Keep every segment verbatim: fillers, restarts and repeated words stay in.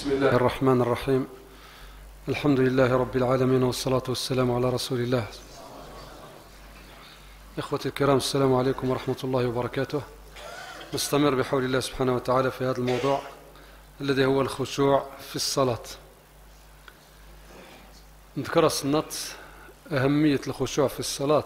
بسم الله الرحمن الرحيم. الحمد لله رب العالمين، والصلاة والسلام على رسول الله. إخوتي الكرام، السلام عليكم ورحمة الله وبركاته. نستمر بحول الله سبحانه وتعالى في هذا الموضوع الذي هو الخشوع في الصلاة. نذكر السنة أهمية الخشوع في الصلاة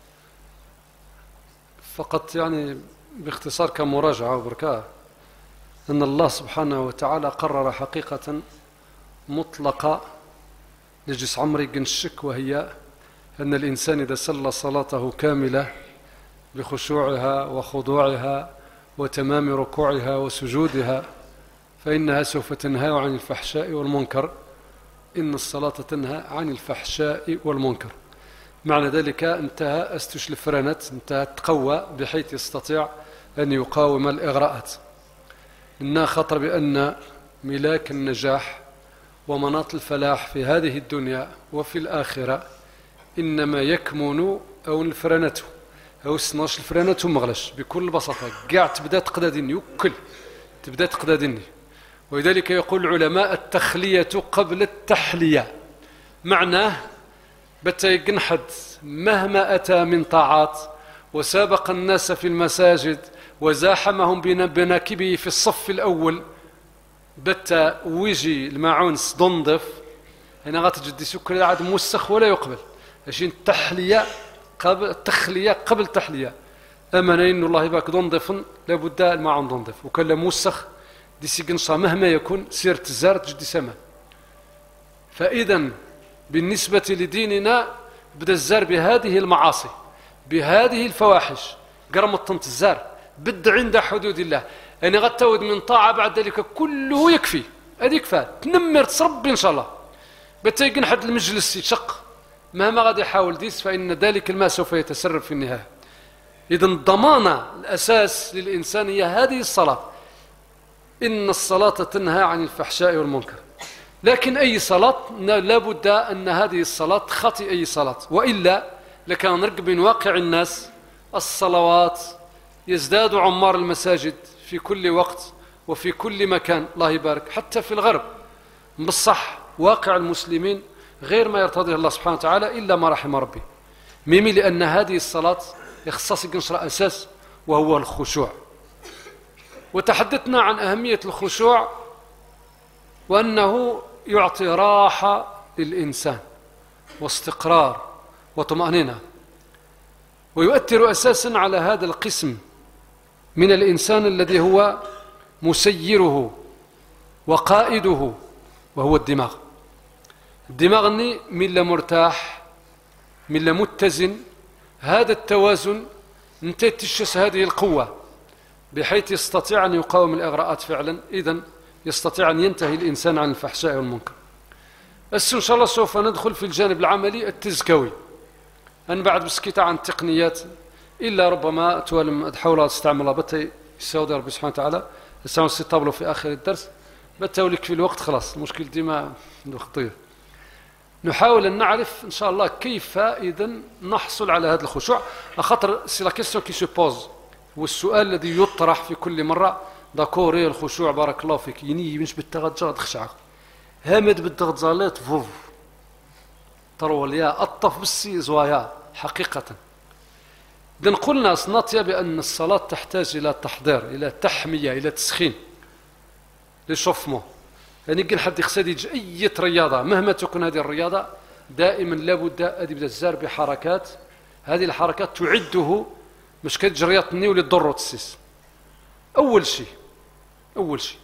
فقط، يعني باختصار كمراجعة وبركاء، أن الله سبحانه وتعالى قرر حقيقة مطلقة لجس عمري قنشك، وهي أن الإنسان إذا صلى صلاته كاملة بخشوعها وخضوعها وتمام ركوعها وسجودها فإنها سوف تنهى عن الفحشاء والمنكر. إن الصلاة تنهى عن الفحشاء والمنكر. معنى ذلك انتهى أستش الفرانات، انتهى تقوى بحيث يستطيع أن يقاوم الإغراءات. إنها خطر بأن ملاك النجاح ومناط الفلاح في هذه الدنيا وفي الآخرة إنما يكمن أو الفرانته أو سناش الفرانته مغلش بكل بساطة. قاع تبدأ تقدادني وكل تبدأ تقدادني. ولذلك يقول العلماء التخلية قبل التحلية. معناه بتا حد مهما أتى من طاعات وسابق الناس في المساجد وزاحمهم بناكبه في الصف الأول، بتا ويجي الماعون صدنضف هنا غاتجدي سكر عاد موسخ ولا يقبل. عشان التحلية قبل التخلية قبل التحلية. أمانة إن الله يباك ضنضف لابد الماعون ضنضف، وكلا موسخ دي سيقنصا مهما يكون سيرة الزار تجدي سما. فإذا بالنسبة لديننا بدا الزار بهذه المعاصي بهذه الفواحش قرمطنت الزار بد عند حدود الله. يعني غتود من طاعة بعد ذلك كله يكفي، هذه كفاية تنمر تصربي إن شاء الله. بتيقن حد المجلس يشق مهما غادي يحاول ديس، فإن ذلك الماء سوف يتسرب في النهاية. إذن الضمانة الأساس للإنسان هي هذه الصلاة. إن الصلاة تنهى عن الفحشاء والمنكر. لكن أي صلاة لابد أن هذه الصلاة خطي أي صلاة، وإلا لكان نرقب من واقع الناس الصلوات يزداد عمار المساجد في كل وقت وفي كل مكان، الله يبارك، حتى في الغرب. بالصح واقع المسلمين غير ما يرتضيه الله سبحانه وتعالى إلا ما رحم ربي. ميمي لأن هذه الصلاة يخصص قنشر أساس وهو الخشوع. وتحدثنا عن أهمية الخشوع وأنه يعطي راحة للإنسان واستقرار وطمأنينة، ويؤثر أساسا على هذا القسم من الإنسان الذي هو مسيره وقائده، وهو الدماغ. الدماغ ني من لا مرتاح من لا متزن، هذا التوازن انت تشس هذه القوة بحيث يستطيع أن يقاوم الإغراءات فعلا. إذن يستطيع أن ينتهي الإنسان عن الفحشاء والمنكر. بس إن شاء الله سوف ندخل في الجانب العملي التزكوي. أنا بعد بسكيت عن التقنيات إلا ربما توالم أحاول أستعملها بتا يساوي ربي سبحانه وتعالى نستعمل ستابلو في آخر الدرس بتا ولك في الوقت خلاص المشكل ديما خطير. نحاول أن نعرف إن شاء الله كيف إذن نحصل على هذا الخشوع. أخطر سي لا كيستيون كي سو بوز، والسؤال الذي يطرح في كل مرة داكوري الخشوع بارك الله فيك يني مش بالتغجر تخشع هامد بالتغجرات فوف ترول يا أطف بالسي زوايا حقيقة. إذن قلنا صناتيا بأن الصلاة تحتاج إلى تحضير، إلى تحمية، إلى تسخين لشوفمو. يعني قل حد يخسد أي رياضة مهما تكون هذه الرياضة دائما لابد أن يبدأ الزار بحركات. هذه الحركات تعده مش كتجريات الني ولي تضر وتسيس. أول شيء أول شيء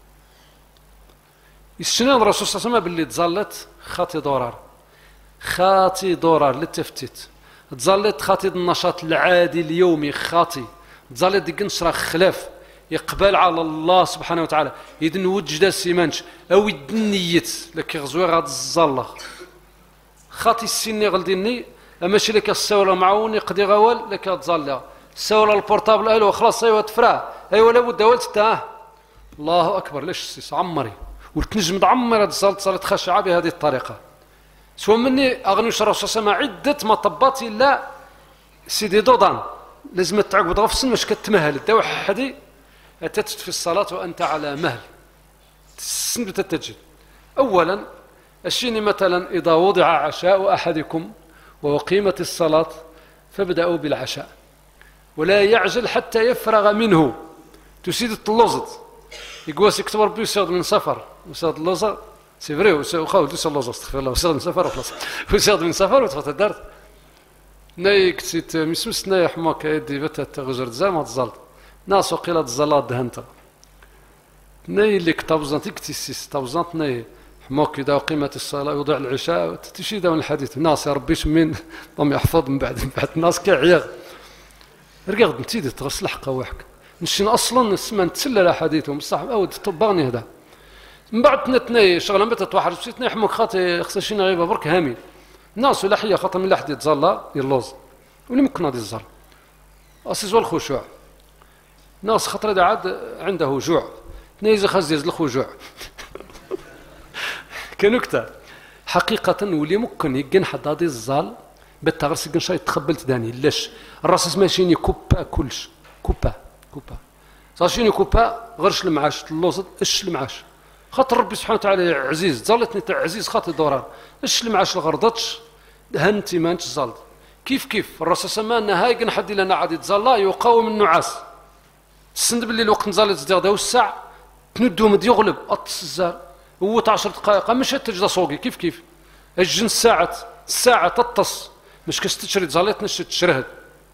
يستنان الرسول صلى الله عليه وسلم باللي تزلت خاطي ضرار خاطي ضرار للتفتيت، تزلت خاطي النشاط العادي اليومي، خاطي تزلت دي قنصرة خلاف يقبل على الله سبحانه وتعالى. إذن وجد سيمانش أو الدنيت لك غزوة غاد الزالة خاطي السني غلديني ماشي لك السولة معوني قدي غوال لك تزالة السولة البورتابل أيوة خلاص أيوة تفراه أيوة لابد ولت تاه. الله أكبر ليش سيس عمري وتنجم تعمر هذه الصلاة صلاة خشعة بهذه الطريقة. سوى مني أغنيش الرسول صلى الله عليه وسلم عدة مطبات إلا سيدي دودان لازم تعقب غفصن مش كتمهل الدواء حدي أتت في الصلاة وأنت على مهل السند تتجد. أولا الشيني مثلا إذا وضع عشاء أحدكم وأقيمت الصلاة فابدأوا بالعشاء ولا يعجل حتى يفرغ منه. تسيد الطلوزد يقواس يكتب ربي يسيد من سفر وسيد اللوزة سي فري وخاو تسيد اللوزة استغفر الله وسيد من سفر وخلاص وسيد من سفر وتفت الدارت ناي كتسيت مسمس ناي حماك يدي بتا تغجر زي ما تزالت ناس وقيلة الزلات دهنتا ناي اللي كتابزانت يكتسيس تابزانت ناي حماك إذا قيمة الصلاة يوضع العشاء تشيد من الحديث الناس يا ربي شمين ضم يحفظ من بعد من بعد الناس كعياغ رقاغد نتيدي تغسل حقا وحك نشين اصلا نسمع نتسلل احاديثهم بصح او تطبغني هذا من بعد تنتني شغله متى توحد بسيتني حمك خاطي خصشينا غيبه برك هامي الناس ولا حيه خاطر من لحد يتزلى يلوز واللي ممكن غادي يزال اسيزوا الخشوع ناس خاطر عاد عنده جوع نيزي خزيز الخشوع كنكته حقيقه واللي ممكن يقن حد هذه الزال بالتغرس يقن شي تخبلت داني لاش الراس ماشيني كوبا كلش كوبا كوبا صاشيني كوبا غيرش المعاش اللوزد اش المعاش خاطر ربي سبحانه وتعالى عزيز ظلتني تاع عزيز خاطر دوران اش المعاش الغرضتش هنتي ما انت زالد كيف كيف الرسول سمانا هاي حد لنا عاد يتزلا يقاوم النعاس السند باللي الوقت نزال تزداد داو الساعه تندو مد يغلب اطس الزار هو عشر دقائق مش تجد صوقي كيف كيف الجن ساعه الساعه تطس مش كستشري تزالت نش تشرهد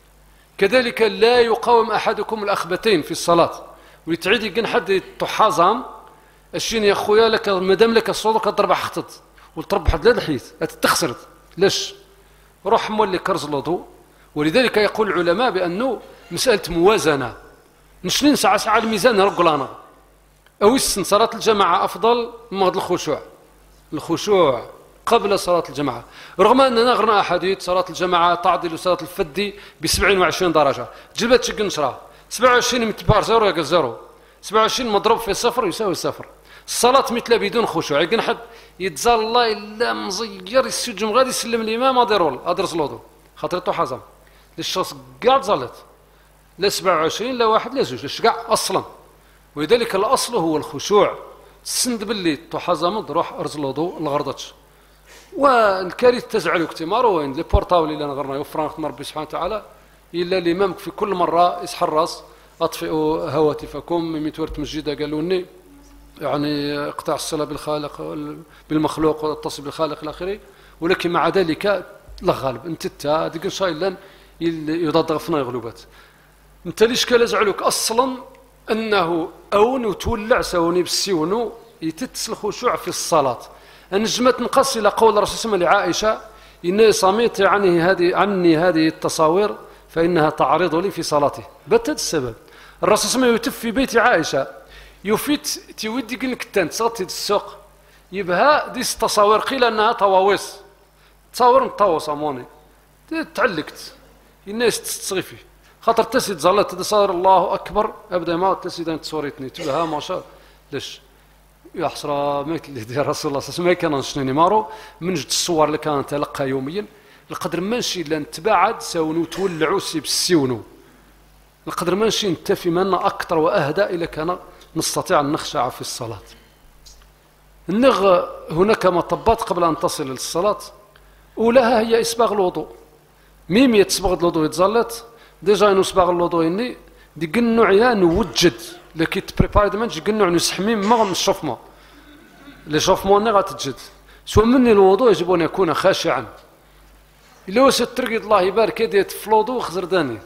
كذلك لا يقاوم أحدكم الأخبتين في الصلاة ويتعيد يقن حد تحازم الشين يا خويا لك مدام لك الصوت كضرب حخطت وتربح حد لا الحيت تخسرت ليش روح مولي كرز الوضوء. ولذلك يقول العلماء بأنه مسألة موازنة مش ننسى ساعة الميزان نرقلانا أو السن صلاة الجماعة أفضل من الخشوع الخشوع قبل صلاة الجماعة رغم أننا غرنا أحاديث صلاة الجماعة تعدل صلاة الفدي بسبعين وعشرين درجة جلبت شق نشرة سبعة وعشرين متبار زيرو يقل زيرو سبعة وعشرين مضروب في صفر يساوي صفر. الصلاة مثل بدون خشوع يقن حد يتزال الله إلا مزير السجم غادي يسلم الإمام أديرول أدرس الوضوء خاطرته حزم للشخص قاعد زالت لا سبعة وعشرين لا واحد لا زوج ليش قاع أصلا. ولذلك الأصل هو الخشوع السند باللي تحزم روح أرز الوضوء الغرضتش. والكارث تزعل اكتمار وين لي بورطابل اللي نغرنا يوفران خدمة ربي سبحانه وتعالى الا الامام في كل مره يسحرص اطفئوا هواتفكم من تورت مسجده قالوا لي يعني اقطع الصله بالخالق بالمخلوق واتصل بالخالق الى اخره. ولكن مع ذلك لا غالب انت تا ديك ان شاء الله يضاد غفنا غلوبات انت ليش كان يزعلك اصلا انه اون تولع سوني بالسيونو يتتس الخشوع في الصلاه. نجمت نقص إلى قول الرسول صلى الله عليه وسلم لعائشة إني صميت عني هذه عني هذه التصاوير فإنها تعرض لي في صلاتي. بتد السبب الرسول صلى الله عليه وسلم يتف في بيت عائشة يفيت تودي قلك التان تصغتي السوق يبها ديس التصاوير قيل أنها طواويس تصاور نطاوس أموني تعلقت الناس تستغفي خاطر تسيد زالت تصاور الله أكبر أبدا ما تسيد تصوريتني تبها ما شاء ليش يا حسرة ميت اللي ديال رسول الله صلى الله عليه وسلم كان نشني مارو من جد الصور اللي كان تلقى يوميا القدر ما نشي الا نتباعد ساونو تولعوا سي بالسيونو القدر ما نشي نتفي منا اكثر واهدى الا كان نستطيع ان نخشع في الصلاه. النغ هناك مطبات قبل ان تصل للصلاه اولها هي اسباغ الوضوء ميم يتسبغ الوضوء يتزلت ديجا نسبغ الوضوء اني دي قنوع يا نوجد لكي تبريباري دمان تجي قنوع نسحميم ما غنشوفمون لي شوفمون ني غتجد سوا مني الوضوء يجب ان يكون خاشعا الا واش ترقد الله يبارك يدي في الوضوء خزر داني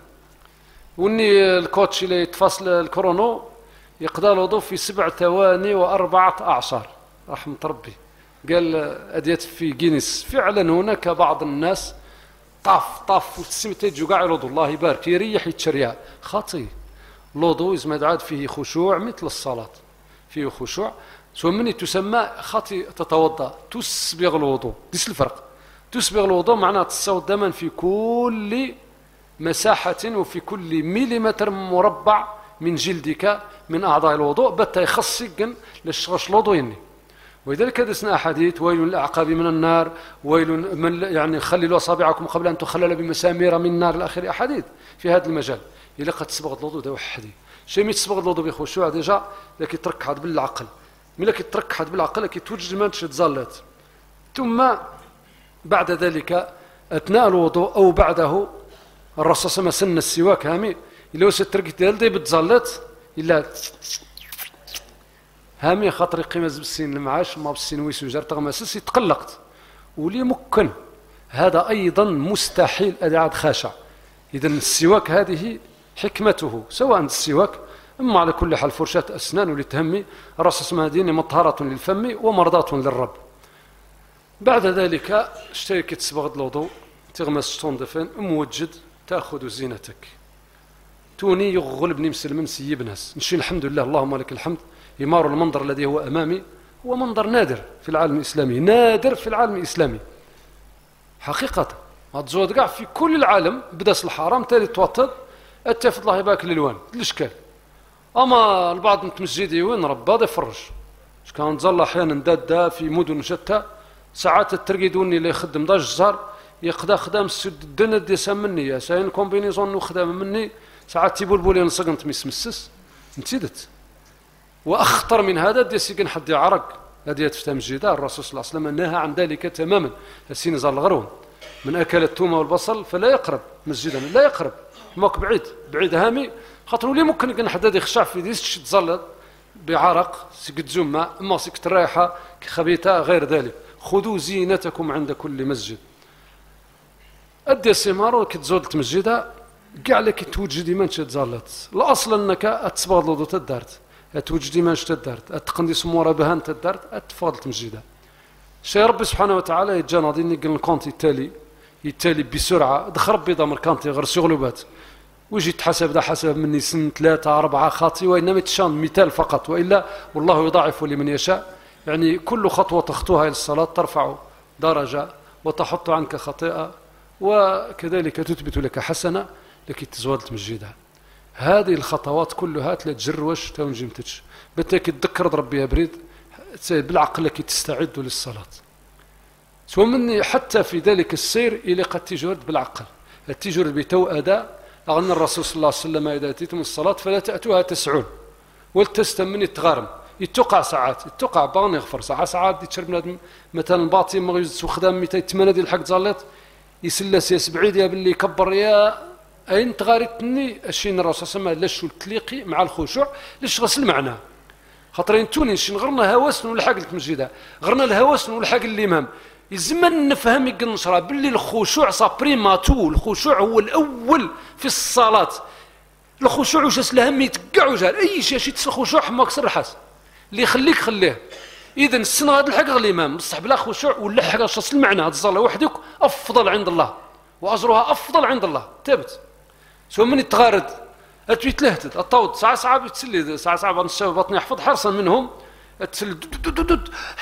وني الكوتش اللي يتفاصل الكرونو يقضى الوضوء في سبع ثواني واربعه اعشار رحمه ربي قال اديت في جينيس. فعلا هناك بعض الناس طاف طاف وتسميت يجوا كاع الوضوء الله يبارك يريح يتشريع خاطي الوضوء إذا عاد فيه خشوع مثل الصلاة فيه خشوع سواء مني تسمى خاطي تتوضأ تسبغ الوضوء ديس الفرق تسبغ الوضوء معناه تصوت دما في كل مساحة وفي كل مليمتر مربع من جلدك من أعضاء الوضوء بتا يخصق للشغش الوضوء يني. ولذلك درسنا أحاديث ويل للأعقاب من النار ويل من يعني خللوا أصابعكم قبل أن تخلل بمسامير من النار الآخر أحاديث في هذا المجال. إلا قد تسبغ الوضوء ده وحدي شيء مي تسبغ الوضوء بخشوع ديجا لكن ترك هذا بالعقل ملي كيتركحت بالعقل كيتوجد ما تزالت. ثم بعد ذلك اثناء الوضوء او بعده الرسول صلى الله عليه وسلم سن السواك هامي الا وسط تركت ديال بتزالت الا هامي خاطر قيمه بالسين المعاش ما بالسين ويسو جار تغمسس يتقلقت ولي ممكن هذا ايضا مستحيل ادعاد خاشع. اذا السواك هذه حكمته سواء السواك اما على كل حال فرشاه اسنان ولتهمي الرسول صلى الله عليه وسلم مطهره للفم ومرضاه للرب. بعد ذلك اشترك تصبغ الوضوء تغمس تنظفين موجد تاخذ زينتك توني يغلبني مسلم سيب ناس نشي الحمد لله اللهم لك الحمد. يمار المنظر الذي هو امامي هو منظر نادر في العالم الاسلامي، نادر في العالم الاسلامي حقيقه. غتزود كاع في كل العالم بداس الحرام تالي توطد اتفض الله يبارك الالوان الاشكال. اما البعض متمسجدي وين ربا هذا يفرج اش كان تظل احيانا دادا في مدن شتى ساعات الترقيدوني اللي يخدم دا الجزار يقدا خدام السد الدنا دي سامني يا ساين كومبينيزون وخدام مني ساعات تيبول لي نسقنت مسمسس نتيدت. واخطر من هذا دي سيكن حد يعرق هذه تفتهم الجدار الرسول صلى الله عليه وسلم نهى عن ذلك تماما. السين زال الغرون من اكل الثوم والبصل فلا يقرب مسجدا لا يقرب ماك بعيد بعيد هامي خاطر ولي ممكن يكون حدا يخشع في ديس تزلط بعرق سيك تزوم اما سيك ترايحه خبيثه غير ذلك. خذوا زينتكم عند كل مسجد. ادي السمار كتزود تمسجدها كاع لك توجدي ما تزالت. الاصل انك تصبغ الوضوء تدارت توجدي ما تدارت اتقندي سموره بهان تدارت اتفضل تمسجدها. شي ربي سبحانه وتعالى يجا ناضيني قال الكونت يتالي يتالي بسرعه دخل ربي ضمر كانتي غير شغلوبات ويجي تحسب ذا حسب مني سن ثلاثه اربعه خاطي وانما يتشان مثال فقط والا والله يضاعف لمن يشاء. يعني كل خطوه تخطوها الى الصلاه ترفع درجه وتحط عنك خطيئه وكذلك تثبت لك حسنه لكي تزود تمجدها. هذه الخطوات كلها لا تجروش تو نجمتش بالتاكيد تذكر ربي يا بريد بالعقل كي تستعد للصلاه. سوى مني حتى في ذلك السير الى قد تجرد بالعقل تجرد بتو اداء أن الرسول صلى الله عليه وسلم إذا أتيتم الصلاة فلا تأتوها تسعون ولتستمني التغارم يتوقع ساعات يتوقع بان يغفر ساعات ساعات يتشرب بنادم مثلا باطي ما يجلس خدام ميتين ثمانية ديال الحق زالت يسلس يا سبعيد يا باللي كبر يا أين تغارتني الشين الرسول صلى الله عليه وسلم لشو التليقي مع الخشوع ليش غسل المعنى خاطرين توني شين غرنا هواس ولحق المسجد غرنا الهواس ولحق الإمام الزمن نفهم يقنشرها باللي الخشوع صابريماتو. الخشوع هو الاول في الصلاه. الخشوع واش اسلهم يتقع وجال اي شيء شي الخشوع حماك سرحاس اللي يخليك خليه. اذا السنه هذا الحق الامام بصح بلا خشوع ولا حاجه شاص المعنى هذه الصلاه وحدك افضل عند الله واجرها افضل عند الله ثابت. سو من يتغارد اتويتلهت الطود ساعه ساعه بتسلي ساعه ساعه الشباب بطني يحفظ حرصا منهم تسل الله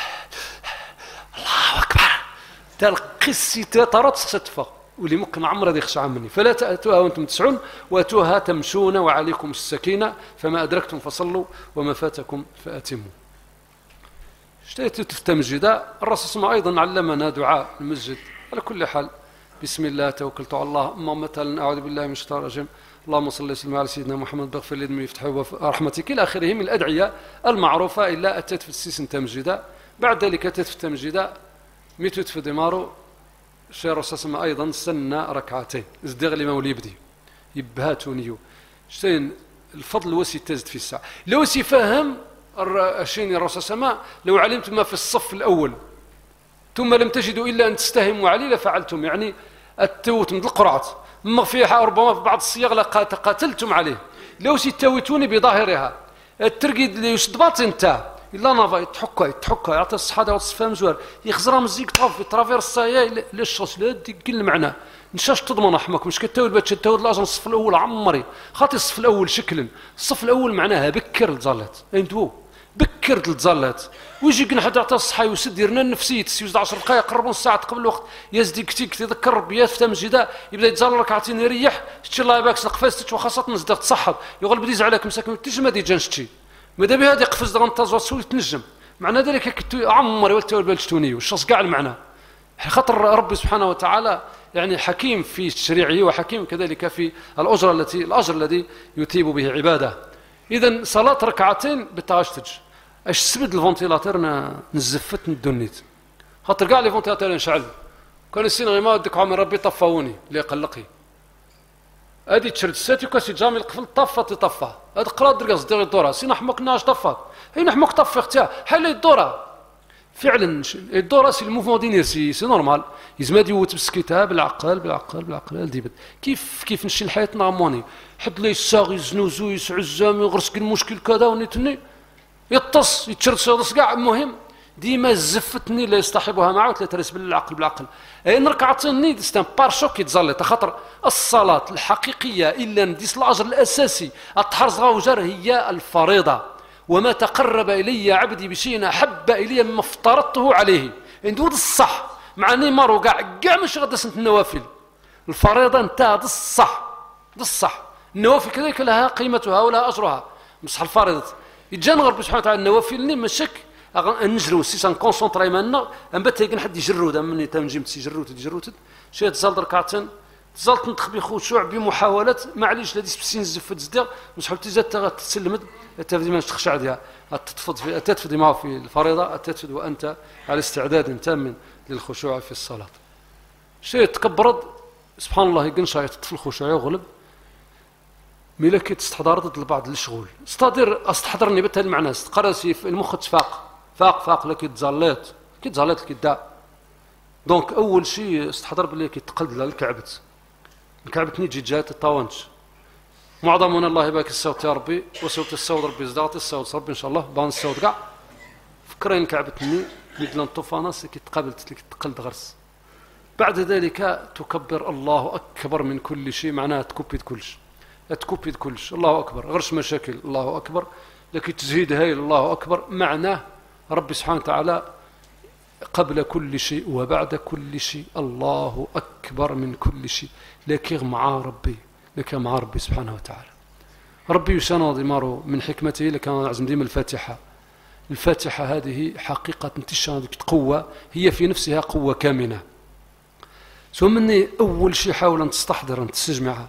اكبر تلقسي ترى ستفا واللي ممكن عمره يخشع مني. فلا تأتوها وانتم تسعون واتوها تمشون وعليكم السكينه فما ادركتم فصلوا وما فاتكم فاتموا. اشتيت تفتمجد الرسول صلى الله عليه وسلم ايضا علمنا دعاء المسجد على كل حال. بسم الله توكلت على الله. اما مثلا اعوذ بالله من الشيطان الرجيم اللهم صل وسلم على سيدنا محمد بغفر لي ذنبي يفتح رحمتك الى اخره من الادعيه المعروفه الا اتت في السيسن تمجد. بعد ذلك اتت في التمجد ميتوت في دمارو الشيخ الرسول ايضا سنة ركعتين ازدغ لما ولي يبدي يبهاتونيو شتين الفضل وسي تزد في الساعه لو سي فهم الشين الرسول سما لو علمت ما في الصف الاول ثم لم تجدوا الا ان تستهموا عليه لفعلتم. يعني التوت من القرعه ما فيها ربما في بعض الصيغ لقاتلتم عليه. لو سي تويتوني بظاهرها الترقيد اللي يشد باطن تاع إلا نافا يتحكى يتحكى يعطي الصحة والصفة مزوار يخزرها مزيك طاف ترافيرس سايا ليش لا ديك المعنى نشاش تضمن حماك مش كتاود باش تاود لازم الصف الأول عمري خاطي الصف الأول شكلا الصف الأول معناها بكر الزلات أنتو بكر الزلات ويجي كنا حد يعطي الصحة يسد يرنا النفسية تسيوز عشر دقائق قربون ساعة قبل الوقت يزدي كتيك تذكر ربيات في تمجيدا يبدا يتزال ركعتين يريح شتي الله يبارك نقفاز وخاصة نزدك تصحب يقول بديز عليك مساكن تيجي ما دي جانشتي ماذا بهذا يقفز دغن تازوا سوي تنجم معنى ذلك كنت عمري والتوال بالشتوني والشخص كاع المعنى خاطر ربي سبحانه وتعالى يعني حكيم في تشريعه وحكيم كذلك في الاجر التي الاجر الذي يثيب به عباده. اذا صلاه ركعتين بالتغشتج اش سبد الفونتيلاتور نزفت ندونيت خاطر كاع لي فونتيلاتور نشعل كان السين غير ما ودك عمر ربي طفاوني اللي قلقي هادي تشرد ساتي كاسي جامي القفل طفت طفا هاد قرا دركاس دير الدوره سي نحمك ناش طفات هي نحمك طفي اختها حل الدوره فعلا الدوره سي الموفمون دينيرسي سي نورمال يزم هادي يوت بالسكيتها بالعقل بالعقل بالعقل ديبت كيف كيف نمشي الحياه نغموني حط لي الساغ يزنوزو يسعزام يغرسك المشكل كذا ونيتني يطص يتشرد صوص كاع المهم ديما زفتني لا يصطحبها معه ولا ترس بالعقل بالعقل اي نركعتني دستان بارشوك يتزلط خاطر الصلاه الحقيقيه الا نديس الاجر الاساسي التحرز غاوجر هي الفريضه وما تقرب الي عبدي بشيء احب الي مما افترضته عليه ندود الصح مع نيمار وكاع كاع ماشي غدا سنت النوافل الفريضه نتاع الصح الصح النوافل كذلك لها قيمتها ولها اجرها بصح الفريضه يتجانا ربي سبحانه وتعالى النوافل ني مشك نجرو سي سان كونسونطري مالنا ان بات يكن حد يجرود مني تنجم تسي جروت جروت شي تزال ركعتين تزال تنطق بخشوع بمحاولات معليش لا ديس بسين زفت زدير مش حبت زاد تسلمد تفدي ما تخشع ديها تتفض في تتفدي معه في الفريضه تتفد وانت على استعداد تام للخشوع في الصلاه شي تكبرد سبحان الله يكن شايط في الخشوع يغلب ملكي تستحضرت لبعض الشغل استدير استحضرني بهذا المعنى استقرسي في المخ تفاق فاق فاق لك تزليت كي تزليت كي دا دونك اول شيء استحضر بلي كي تقلد للكعبت الكعبت ني جي جات الطاونش معظمنا الله يبارك الصوت يا ربي وصوت الصوت ربي زدات الصوت ربي ان شاء الله بان الصوت كاع فكرين كعبتني مثل الطوفاناس كي تقابلت لك تقلد غرس بعد ذلك تكبر الله اكبر من كل شيء معناها تكبد كلش تكبد كلش الله اكبر غرش مشاكل الله اكبر لكن تزهيد هاي الله اكبر معناه ربي سبحانه وتعالى قبل كل شيء وبعد كل شيء الله أكبر من كل شيء لكن مع ربي لكن مع ربي سبحانه وتعالى ربي يشانا ضماره من حكمته لكن عزم ديما الفاتحة الفاتحة هذه حقيقة انتشار قوة هي في نفسها قوة كامنة ثم مني أول شيء حاول أن تستحضر أن تستجمع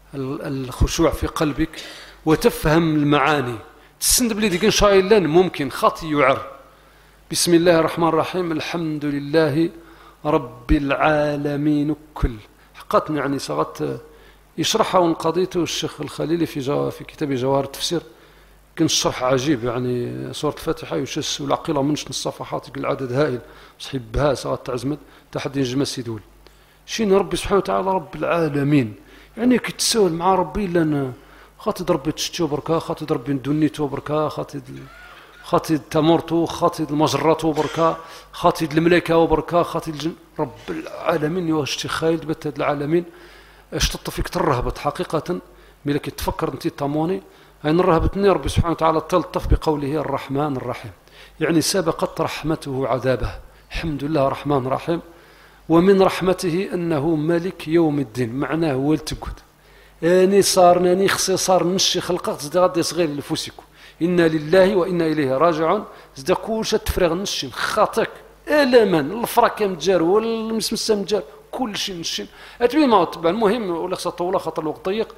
الخشوع في قلبك وتفهم المعاني تسند بلي ديك شايلان ممكن خطي يعر بسم الله الرحمن الرحيم الحمد لله رب العالمين كل حقات يعني صغت يشرحها ونقضيته الشيخ الخليلي في جو في كتاب جواهر التفسير كان الشرح عجيب يعني سورة الفاتحة يشس والعقيلة منش الصفحات يقول العدد هائل صحيب بها صغت تعزمت تحدي نجم سيدول شين ربي سبحانه وتعالى رب العالمين يعني كي تسول مع ربي لأن خاطي ربي تشتو بركا خاطي ربي ندونيتو بركا خاطي خاطي التمرتو خاطي المجراتو بركا خاطي الملائكه وبركا خاطي الجن رب العالمين واش تخيل بت هاد العالمين اش تطفيك ترهبت حقيقه ملي تفكر انت تاموني ان رهبتني ربي سبحانه وتعالى تلطف بقوله الرحمن الرحيم يعني سبقت رحمته عذابه الحمد لله رحمن رحيم ومن رحمته انه ملك يوم الدين معناه هو التقد اني صار ناني خصي صار نشي خلقت زاد غادي صغير لفوسكم إنا لله وإنا إليه راجعون زدا كلش تفرغ نشين خاطك ألمان الفراك متجار والمسمسة متجار كل شيء نشين أتبي ما طبعا المهم ولا خصها طولة خاطر الوقت ضيق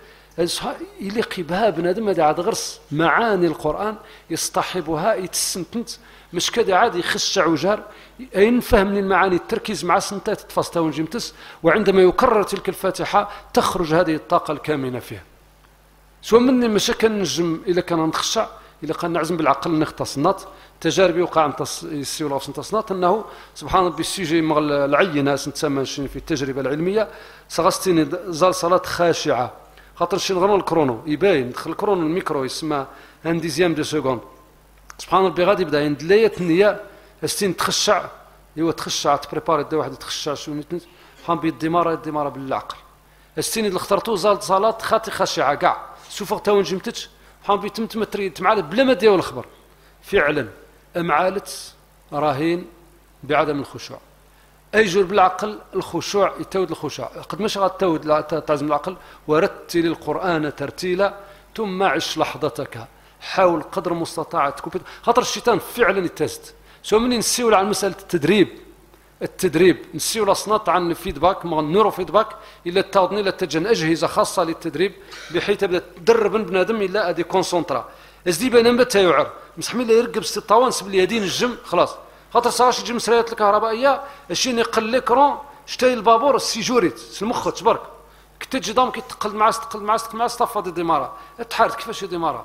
يليق بها بنادم هذا عاد غرس معاني القرآن يصطحبها يتسنتنت مش كذا عادي يخشع وجار أين فهمني المعاني التركيز مع سنتات تفاصتا ونجمتس وعندما يكرر تلك الفاتحة تخرج هذه الطاقة الكامنة فيها سواء مني مشاكل نجم إذا كان نخشع إذا كان نعزم بالعقل نختصنات تجاربي وقع نتص يسيو لاص نتصنات أنه سبحان الله بالسيجي مغل العينة سنتسمى في التجربة العلمية سغستيني زال صلاة خاشعة خاطر شي الغرون الكرونو يباين دخل الكرونو الميكرو يسمى ان ديزيام دو سكوند سبحان الله غادي يبدا عند لاية النية استين تخشع ايوا تخشع تبريباري دا واحد تخشع شو نتنت حام بالدمارة الدمارة بالعقل استين اللي اخترتو زال صلاة خاطي خاشعة كاع شوف تا وين جمتش حام بيتم تمتري تمعال بلا ما ديال الخبر فعلا امعالت راهين بعدم الخشوع ايجر بالعقل الخشوع يتود الخشوع قد مش غتود تعزم العقل ورتل القرآن ترتيلا ثم عش لحظتك حاول قدر المستطاع تكون خاطر الشيطان فعلا يتزد سو مني نسيو على مساله التدريب التدريب نسيو لصنات عن الفيدباك مع النيورو فيدباك الا تاوضني الا تجن اجهزه خاصه للتدريب بحيث تبدا تدرب بنادم الا ادي كونسونطرا ازدي بان متى يعر مسحمي لا يرقب ست طوان سب اليدين الجم خلاص خاطر صاش يجي مسريات الكهربائيه الشين يقل ليكرون شتاي البابور السيجوريت المخ تبارك كنت تجي دام كيتقل مع تقل مع تقل مع طفى الديماره تحارت كيفاش ديماره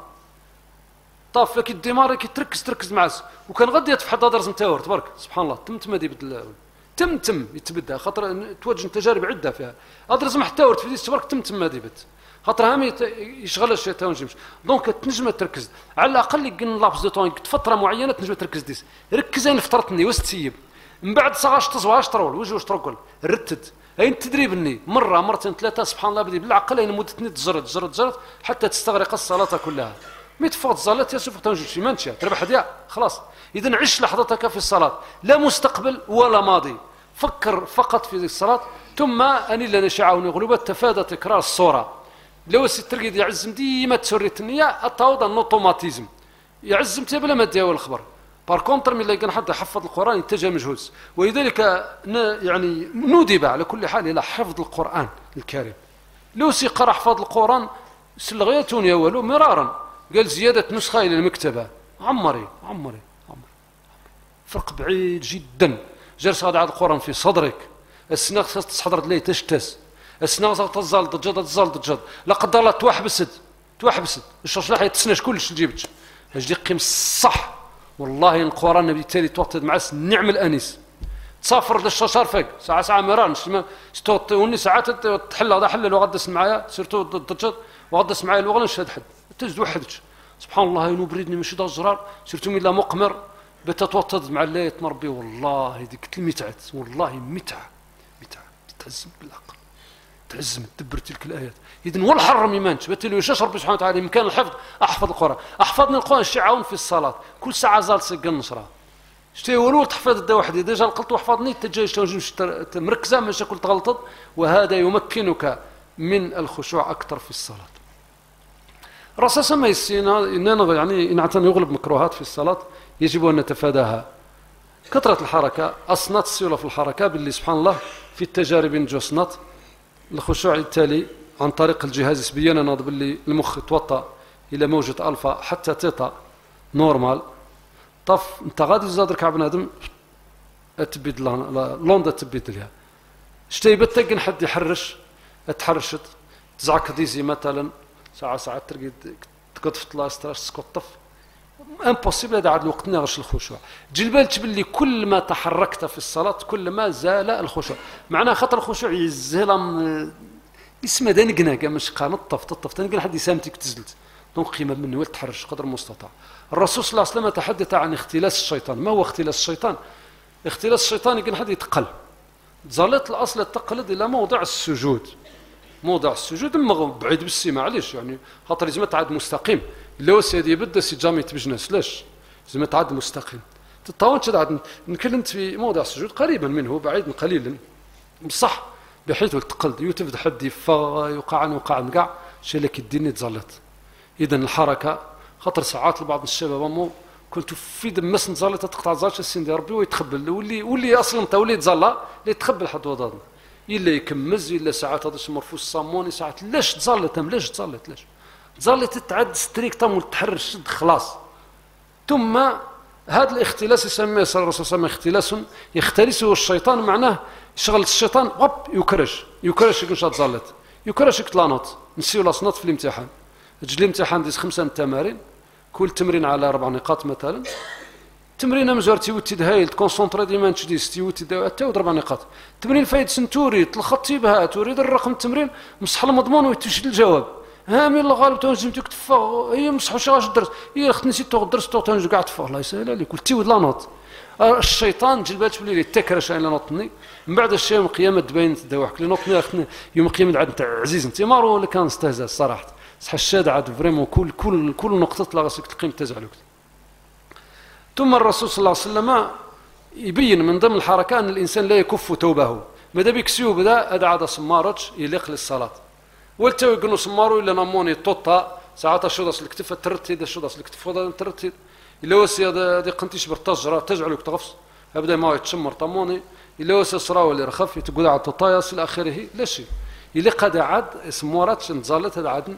طاف لك الديماره كي تركز تركز معاس وكان غادي يتفحض درز نتاور تبارك سبحان الله تم تم هذه بدل تم تم يتبدا خاطر تواجه تجارب عده فيها ادرز ما حتى ورد في تبارك تم تم هذه بت خاطر هامي يشغل الشيطان يمشي دونك تنجم تركز على الاقل يقن لابس دو طون فتره معينه تنجم تركز ديس ركز فترتني واستيب من بعد صاغاش تصواش ترول وجه واش ترقل رتد اين تدريبني مره مرتين ثلاثه سبحان الله بدي بالعقل اين مدتني تجرد تجرد تجرد حتى تستغرق الصلاه كلها مي تفوت الصلاه يسوف تنجم شي مانشا تربح ديا خلاص اذا عش لحظتك في الصلاه لا مستقبل ولا ماضي فكر فقط في الصلاه ثم اني لا نشعوني غلوبات تفادى تكرار الصوره لو سترقد يعزم ديما تسريت النيه التوضا النوتوماتيزم يعزم تي بلا ما ديال الخبر بار كونتر من لقى حد حفظ القران يتجه مجهوز ولذلك يعني ندب على كل حال الى حفظ القران الكريم لو سي قرا حفظ القران سلغيتون يا ولو مرارا قال زياده نسخه الى المكتبه عمري عمري عمري فرق بعيد جدا جلس هذا القران في صدرك السنه خاص تصحضر ليه تشتس السنه خاص تزال ضجد تزال ضجد لا قدر الله توحبسد توحبسد الشرشلاح يتسناش كلش تجيبش اش دي قيم الصح والله القران بالتالي توطد مع نعم الانيس تسافر للشجر فوق ساعه ساعه مران وني ساعات تحل هذا حلل وغدس معايا سيرتو ضجد وغدس معايا الوغلا نشهد حد تجد وحدك سبحان الله ينبردني ماشي دا الزرار سيرتو من لا مقمر بتتوطد مع الليل مربي والله ديك المتعه والله متعه متعه تتعزم بالعقل تعزم تدبر تلك الايات اذن والحرم يمانش بتلو يشاش ربي سبحانه وتعالى يمكن الحفظ احفظ القران احفظني القران الشعاون في الصلاه كل ساعه زال سق النصره شتي ولو تحفظ الدا وحدي ديجا قلت واحفظني تجي مركزه ماشي كل تغلطت وهذا يمكنك من الخشوع اكثر في الصلاه رصاص ما يسينا اننا يعني ان عتنا يغلب مكروهات في الصلاه يجب ان نتفاداها كثره الحركه اصنات السيوله في الحركه باللي سبحان الله في التجارب نجوسنات الخشوع التالي عن طريق الجهاز السبياني ناض باللي المخ توطى الى موجه الفا حتى تيتا نورمال طف انت غادي تزادرك يا بنادم تبدل لوندا تبدل لها شتي بتقن حد يحرش تحرشت تزعك ديزي مثلا ساعه ساعه ترقد تقطف لا ستراش تسقطف امبوسيبل هذا عاد الوقت نغش الخشوع جلبال تبلي كل ما تحركت في الصلاه كل ما زال الخشوع معناه خاطر الخشوع يزهلم اسمه دنقنا مش قانطف تطف تنقل حد يسامتك تزلت دونك قيمه منه والتحرش قدر المستطاع الرسول صلى الله عليه وسلم تحدث عن اختلاس الشيطان ما هو اختلاس الشيطان اختلاس الشيطان يمكن حد يتقل ظلت الاصل التقلد الى موضع السجود موضع السجود اما بعيد بالسيما علاش يعني خاطر لازم تعاد مستقيم لو سيدي يبدا سي جامي تبجناس لاش لازم تعاد مستقيم تطاون تعاد نكلمت في موضع السجود قريبا منه بعيد قليلا بصح بحيث التقلد يوتفد حد يفا يوقع وقع نقع شي لك الدين تزلت اذا الحركه خاطر ساعات لبعض الشباب امو كنت في دمس نزلت تقطع زاش السين ديال ربي ويتخبل واللي واللي اصلا تا ولي تزلا اللي يتخبل حد وضادنا الا يكمز الا ساعات هذا مرفوس الصاموني ساعات لاش تزلت لاش تزلت لاش تزلت تعد ستريكتم وتحرش شد خلاص ثم هذا الاختلاس يسميه الرسول صلى الله عليه وسلم اختلاس يختلسه الشيطان معناه شغل الشيطان هوب يكرش يكرش يقول شاد زلت يكرش كتلانوت نسيو لاصنات في الامتحان تجي الامتحان ديس خمسه من التمارين كل تمرين على اربع نقاط مثلا تمرين مزور تيوتي دهايل تكونسونطري ديما تشديس تيوتي حتى اربع نقاط تمرين فايد سنتوري تلخطي بها تريد الرقم التمرين مسح المضمون ويتشد الجواب ها من الغالب تنجم تكتفا هي مسحوا شي واش درس هي خت نسيت تو درس تو تنجم قاعد تفا الله يسهل عليك قلتي ود لا نوت الشيطان جلبات بلي تكرش على نوطني من بعد الشيء يوم القيامه تبين تدوحك لي نوطني اختنا يوم القيامه عاد نتاع عزيز انت مارو ولا كان استهزاء الصراحه صح الشاد عاد فريمون كل كل كل نقطه لا غاسك تقيم تزعلك ثم الرسول صلى الله عليه وسلم يبين من ضمن الحركه ان الانسان لا يكف توبه ماذا بك سيو بدا هذا عاد سمارج يليق للصلاه والتو يقولوا سمارو الا نموني طوطا ساعات الشوضه الكتف ترتي اذا الشوضه الكتف ترتي الا وسي هذا قنتيش بالتجره تجعلك تغفص ابدا ما يتشمر طموني الا وسي صراو اللي رخف تقول على الطاياس الى اخره لا شيء الا قد عاد سمورات نزالت هذا عاد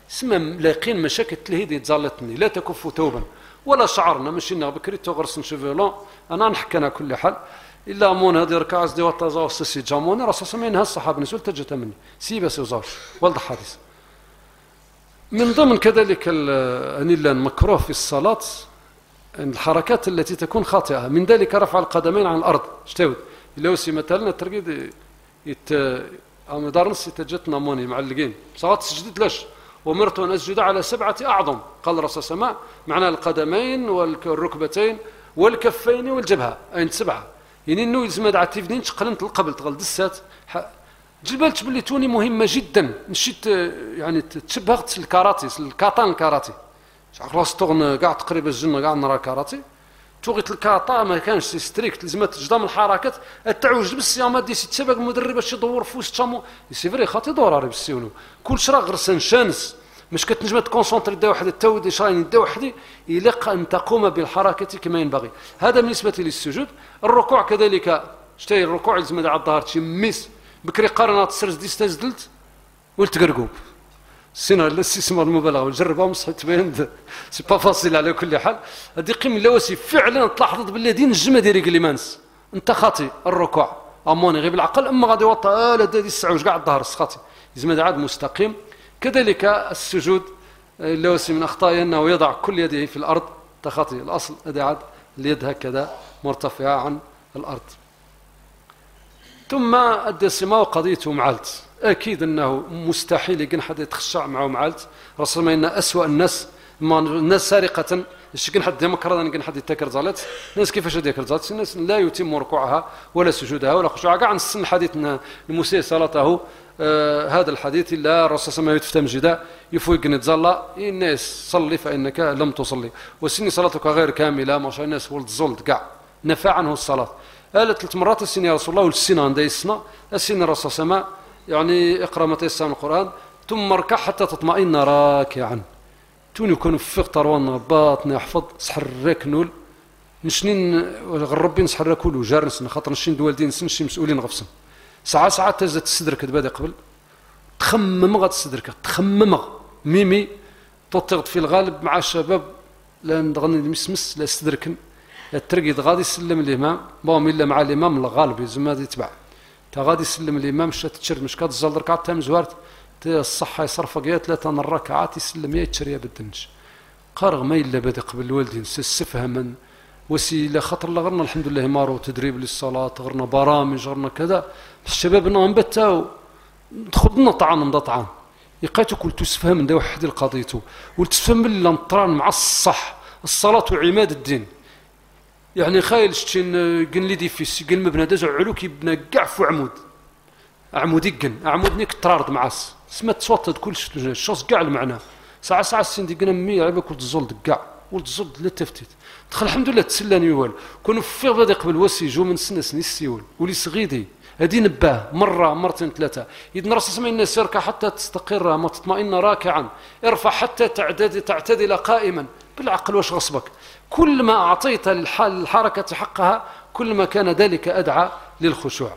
سما لاقين مشاكل تلهيدي تزالتني لا تكف توبا ولا شعرنا ماشي بكري تغرس شوفيلون انا نحكي انا كل حال الا مون هذه ركعه دي وطازا سي جامون راس سمينها الصحابه نسول تجت مني سي بس وزاش ولد حديث من ضمن كذلك انيلا المكروه في الصلاه الحركات التي تكون خاطئه من ذلك رفع القدمين عن الارض شتاود لو سي مثلا ترقد يت ام دارنس تجتنا موني معلقين صلاه سجدت لاش ومرت ان اسجد على سبعه اعظم قال الرسول صلى الله عليه وسلم معنى القدمين والركبتين والكفين والجبهه اين سبعه يعني انه يلزم دعا تيفدين تقلنت القبل تغل دسات جبلت باللي توني مهمه جدا نشيت يعني تشبهت الكاراتي الكاتان الكاراتي خلاص تغن كاع تقريبا الجنه كاع نرى كاراتي توغيت الكاتا ما كانش ستريكت لزمت تجدام الحركات التعوج بالصيامات دي تسبق المدرب باش يدور فوس تشامو سي فري خاطي دور راه بالسيونو كل شرا غرسن شانس مش كتنجم تكونسونطري دا واحد التود شراين دا وحدي يليق ان تقوم بالحركه كما ينبغي هذا بالنسبه للسجود الركوع كذلك شتي الركوع لازم على الظهر تشميس بكري قرنات سرز دي استزدلت والتقرقوب سينا لا استثمار المبالغه ونجربها مصحي تبين سي با فاسيل على كل حال هذه قيم اللواسي فعلا تلاحظت باللي دين الجمه ديري كليمانس انت خاطي الركوع اموني غير بالعقل اما غادي يوطى لا دادي السعوج كاع الظهر خاطي لازم عاد مستقيم كذلك السجود اللواسي من اخطائه انه يضع كل يده في الارض تخاطي الاصل هذا عاد اليد هكذا مرتفعه عن الارض ثم الدسمه وقضيته معلت اكيد انه مستحيل يكون حد يتخشع معه معلت رسول ما ان اسوأ الناس ما الناس سارقه اش كان حد ديمقراطيا كان حد يتكر زالت الناس كيفاش يذكر زالت الناس لا يتم ركوعها ولا سجودها ولا خشوعها كاع نسن حديثنا المسيء صلاته آه هذا الحديث الا الرسول صلى الله عليه وسلم جدا يفوق نتزلا الناس صلي فانك لم تصلي وسني صلاتك غير كامله ما شاء الناس ولد زلد كاع نفى عنه الصلاه قال ثلاث مرات السن يا رسول الله والسنه عند السنه السن الرسول صلى الله عليه وسلم يعني اقرا ما تيسر من القران ثم اركع حتى تطمئن راكعا توني يكون في طروان باطن يحفظ سحرك نول نشنين غربين سحرك ولو جارنس خاطر نشين دوالدين سنشي مسؤولين غفصن ساعه ساعه تزت تستدرك تبادي قبل تخمم غاد تستدرك تخمم ميمي تطيغ في الغالب مع الشباب لا نغني المسمس لا استدركن لا ترقد غادي يسلم الامام بوم الا مع الامام الغالب يلزم هذا يتبع تا غادي يسلم الامام مشى تشرد مش كتزال ركعه تام زوارت الصحه يصرف قيا ثلاثه من الركعات يسلم يا تشريا بالدنج قارغ ما الا بدا قبل الوالدين سفهما وسيله خاطر لا غرنا الحمد لله مارو تدريب للصلاه غرنا برامج غرنا كذا الشباب نبتاو دخلنا طعام نضا طعام يقاتو كل تسفهم دا واحد القضيته وتفهم بلا نطران مع الصح الصلاه عماد الدين يعني خايل شتين قن لي ديفيس قن مبنى دازو علو كيبنى كاع في عمود عمود يقن عمود نيك ترارد معاس سما تصوت كل شوص كاع المعنى ساعه ساعه السن دي قنا مية على كل الزلد كاع ولد الزلد لا تفتيت دخل الحمد لله تسلاني والو كونوا في غادي قبل واسي جو من سنه سني السيول ولي صغيدي هادي نباه مره مرتين ثلاثه يدنا راسه سمع الناس يركع حتى تستقر ما تطمئن راكعا ارفع حتى تعتدل تعتدل قائما بالعقل واش غصبك كل ما اعطيت للحال الحركه حقها كل ما كان ذلك ادعى للخشوع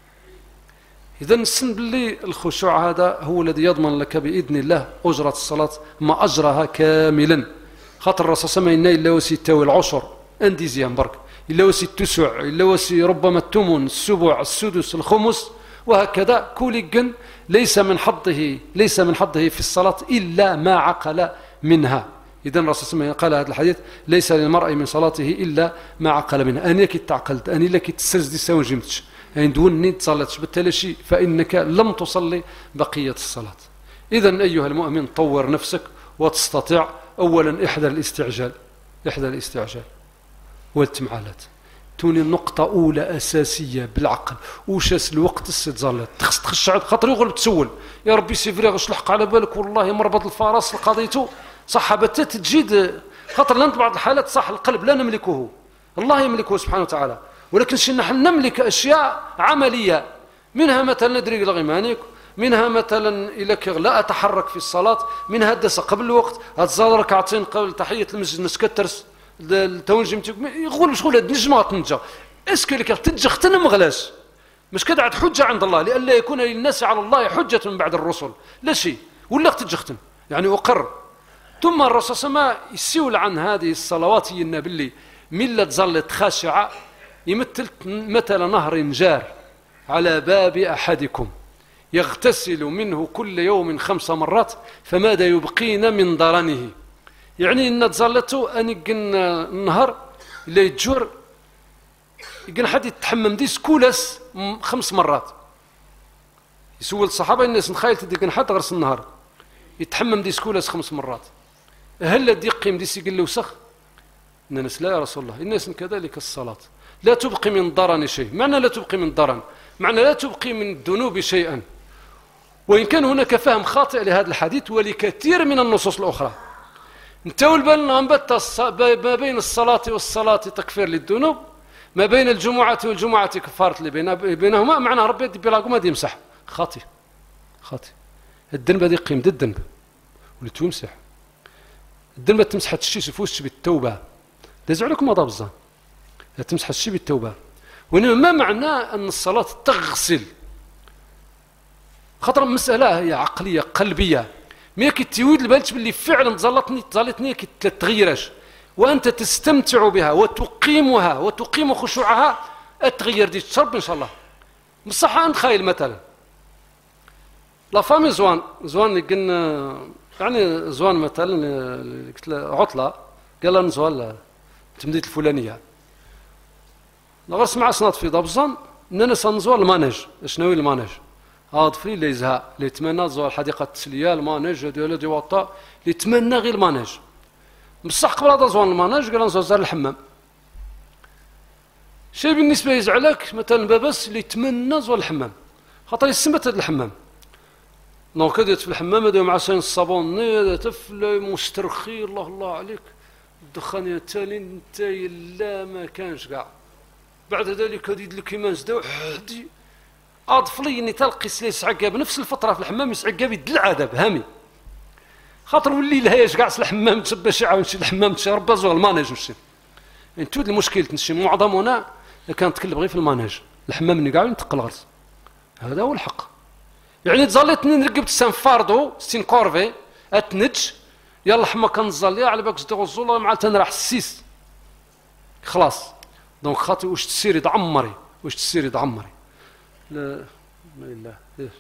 اذا السن باللي الخشوع هذا هو الذي يضمن لك باذن الله اجره الصلاه ما اجرها كاملا خاطر الرسول صلى الله عليه وسلم الا وسي تاوي العشر اندي زيان برك الا وسي التسع الا وسي ربما الثمن السبع السدس الخمس وهكذا كل ليس من حظه ليس من حظه في الصلاه الا ما عقل منها اذا الرسول صلى الله عليه وسلم قال هذا الحديث ليس للمرء من صلاته الا ما عقل منها اني كي تعقلت اني لك تسرز دي ساون جمتش ان دون نيت صلاتش بالتالي شيء فانك لم تصلي بقيه الصلاه اذا ايها المؤمن طور نفسك وتستطيع اولا احدى الاستعجال احدى الاستعجال والتمعالات توني نقطة أولى أساسية بالعقل وشاس الوقت الستزالات تخص تخشع خاطر يغلب تسول يا ربي سيفري غش لحق على بالك والله مربط الفرس لقضيته صح بتات تجيد خاطر لن بعض الحالات صح القلب لا نملكه الله يملكه سبحانه وتعالى ولكن شي نحن نملك أشياء عملية منها مثلا ندري الغيمانيك منها مثلا إلى لا أتحرك في الصلاة منها الدس قبل الوقت هتزال ركعتين قبل تحية المسجد نسكترس التونجم يقول شغل نجم غتنجا اسكو لك تنجا حتى مغلاش مش كذا عاد حجه عند الله لئلا يكون للناس على الله حجه من بعد الرسل لا شيء ولا تنجا ختن يعني أقر. ثم الرسول صلى الله عليه وسلم يسول عن هذه الصلوات ينا باللي ملة ظلت خاشعة يمثل مثل نهر جار على باب أحدكم يغتسل منه كل يوم خمس مرات فماذا يبقين من ضرنه. يعني إن تظلته أن يقن النهر اللي يتجور يقن حد يتحمم ديس كولس خمس مرات. يسول الصحابة الناس نخيل تدقن حد غرس النهر يتحمم ديس كولس خمس مرات. هل دي قيم ديس يقل له وسخ؟ الناس لا يا رسول الله، الناس كذلك الصلاة لا تبقي من ضرن شيء. معنى لا تبقي من ضرن معنى لا تبقي من الذنوب شيئا. وإن كان هناك فهم خاطئ لهذا الحديث ولكثير من النصوص الأخرى. نتاول بالنا ما بين الصلاة والصلاة تكفير للذنوب، ما بين الجمعة والجمعة كفارة اللي بينهما، معنى ربي يدي بلاقوم هذه يمسح. خاطئ خاطئ. الذنب هذه قيم ضد الذنب ولتمسح. الذنب تمسح الشيء سفوش بالتوبة لازم عليكم مضى بزان تمسح الشيء بالتوبة. وإنما ما معنى أن الصلاة تغسل؟ خطر مسألة هي عقلية قلبية ما كتيود البالت باللي فعلا ظلتني ظلتني كتتغيرش وأنت تستمتع بها وتقيمها وتقيم خشوعها أتغير دي تشرب إن شاء الله. بصح أنت خايل مثلا لا فامي زوان زوان قلنا يعني زوان مثلا قلت له عطلة قال لنا زوال تمديت الفلانية غير سمع صنات في ضبزان اننا سنزوال المانج. شنو هو المانج؟ هاد فري اللي يزهق اللي يتمنى زوال حديقة التسلية المانج ديال دي وطا اللي يتمنى غير المانج. بصح قبل هذا زوال المانج قال نزوال زار الحمام. شيء بالنسبة يزعلك مثلا بابس اللي يتمنى زوال الحمام خاطر يسمت هذا الحمام دونك كديت في الحمام هذا مع سين الصابون هذا طفل مسترخي الله الله عليك الدخان التالي انت لا ما كانش كاع. بعد ذلك هديد لك كيما زدا وحدي اطفلي اني تلقي سليس عقا بنفس الفتره في الحمام يسعقا بيد العذاب هامي خاطر ولي لهاش كاع الحمام تسبى شعا ونمشي الحمام تشي ربا زوال الماناج نمشي. انتو المشكل تنشي معظمنا كان تكلم غير في الماناج الحمام اللي كاع ينتقل غرس. هذا هو الحق. يعني تظليتني نرقبت سان فاردو ستين كورفي اتنج يلا حما كنظل على بالك زدو الزولا مع تنراح السيس خلاص. دونك خاطي واش تسيري تعمري واش تسيري تعمري لا ما لله.